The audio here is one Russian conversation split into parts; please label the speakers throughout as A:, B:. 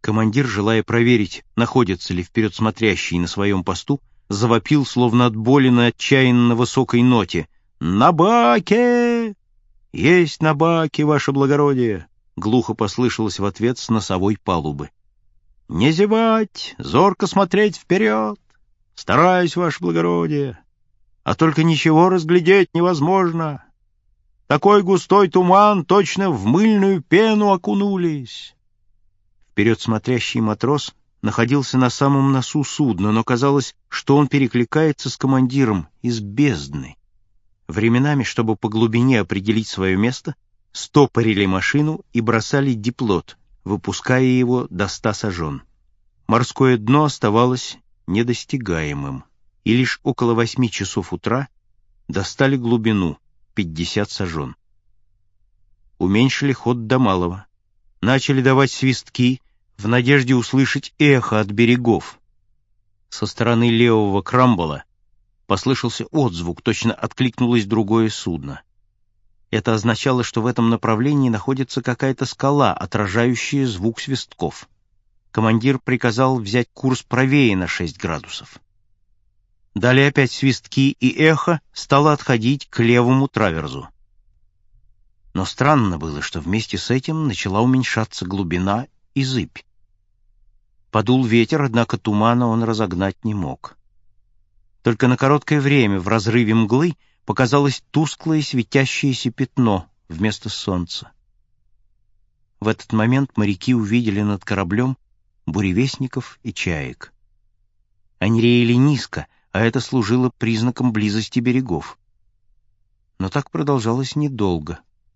A: Командир, желая проверить, находится ли вперед смотрящий на своем посту, завопил, словно от боли на отчаянно высокой ноте: «На баке! Есть на баке, ваше благородие!» Глухо послышалось в ответ с носовой палубы. «Не зевать, зорко смотреть вперед! Стараюсь, ваше благородие! А только ничего разглядеть невозможно! Такой густой туман, точно в мыльную пену окунулись!» Вперед смотрящий матрос находился на самом носу судна, но казалось, что он перекликается с командиром из бездны. Временами, чтобы по глубине определить свое место, стопорили машину и бросали диплот, выпуская его до 100 сажен. Морское дно оставалось недостигаемым, и лишь около 8 часов утра достали глубину 50 сажен. Уменьшили ход до малого. Начали давать свистки в надежде услышать эхо от берегов. Со стороны левого крамбола послышался отзвук, точно откликнулось другое судно. Это означало, что в этом направлении находится какая-то скала, отражающая звук свистков. Командир приказал взять курс правее на 6 градусов. Далее опять свистки, и эхо стало отходить к левому траверзу. Но странно было, что вместе с этим начала уменьшаться глубина и зыбь. Подул ветер, однако тумана он разогнать не мог. Только на короткое время в разрыве мглы показалось тусклое светящееся пятно вместо солнца. В этот момент моряки увидели над кораблем буревестников и чаек. Они реяли низко, а это служило признаком близости берегов. Но так продолжалось недолго.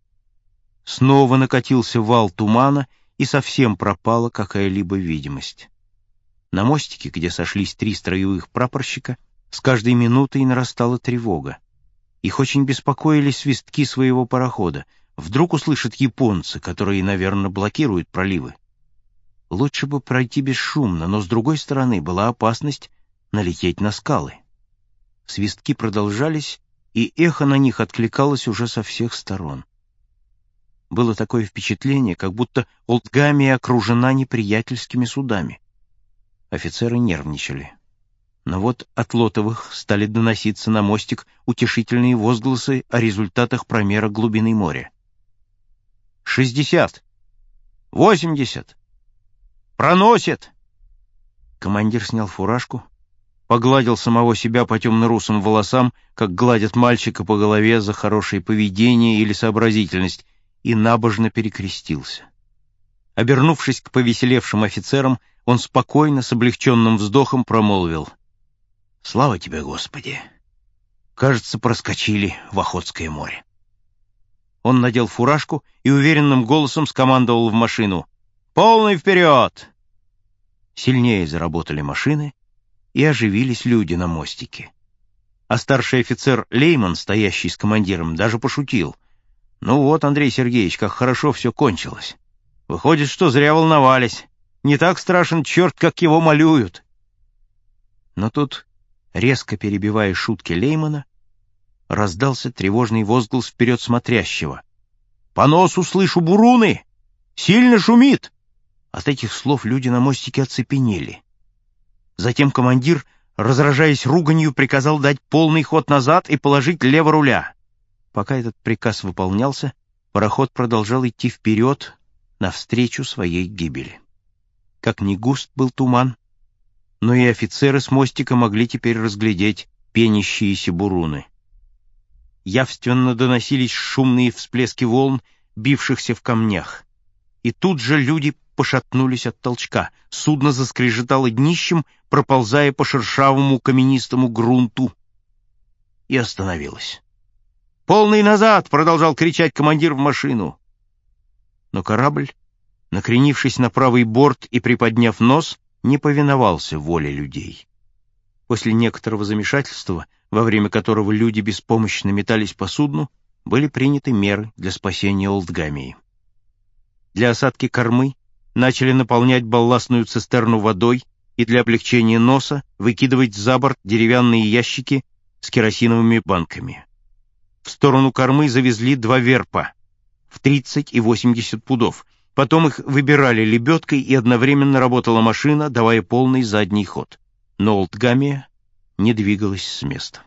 A: Снова накатился вал тумана, и совсем пропала какая-либо видимость. На мостике, где сошлись 3 строевых прапорщика, с каждой минутой нарастала тревога. Их очень беспокоили свистки своего парохода. Вдруг услышат японцы, которые, наверное, блокируют проливы. Лучше бы пройти бесшумно, но с другой стороны была опасность налететь на скалы. Свистки продолжались, и эхо на них откликалось уже со всех сторон. Было такое впечатление, как будто Олдгамия окружена неприятельскими судами. Офицеры нервничали. Но вот от Лотовых стали доноситься на мостик утешительные возгласы о результатах промера глубины моря. 60! 80! Проносит! Командир снял фуражку, погладил самого себя по темно-русым волосам, как гладят мальчика по голове за хорошее поведение или сообразительность, и набожно перекрестился. Обернувшись к повеселевшим офицерам, он спокойно, с облегченным вздохом промолвил: «Слава тебе, Господи! Кажется, проскочили в Охотское море». Он надел фуражку и уверенным голосом скомандовал в машину: «Полный вперед!» Сильнее заработали машины, и оживились люди на мостике. А старший офицер Лейман, стоящий с командиром, даже пошутил: «Ну вот, Андрей Сергеевич, как хорошо все кончилось. Выходит, что зря волновались. Не так страшен черт, как его малюют». Но тут, резко перебивая шутки Леймана, раздался тревожный возглас вперед смотрящего: «По носу слышу буруны! Сильно шумит!» От этих слов люди на мостике оцепенели. Затем командир, разражаясь руганью, приказал дать полный ход назад и положить лево руля. Пока этот приказ выполнялся, пароход продолжал идти вперед навстречу своей гибели. Как ни густ был туман, но и офицеры с мостика могли теперь разглядеть пенящиеся буруны. Явственно доносились шумные всплески волн, бившихся в камнях. И тут же люди пошатнулись от толчка. Судно заскрежетало днищем, проползая по шершавому каменистому грунту, и остановилось. «Полный назад!» — продолжал кричать командир в машину. Но корабль, накренившись на правый борт и приподняв нос, не повиновался воле людей. После некоторого замешательства, во время которого люди беспомощно метались по судну, были приняты меры для спасения Олдгамии. Для осадки кормы начали наполнять балластную цистерну водой и для облегчения носа выкидывать за борт деревянные ящики с керосиновыми банками. В сторону кормы завезли 2 верпа в 30 и 80 пудов, Потом их выбирали лебедкой, и одновременно работала машина, давая полный задний ход. Но Олдгамия не двигалась с места.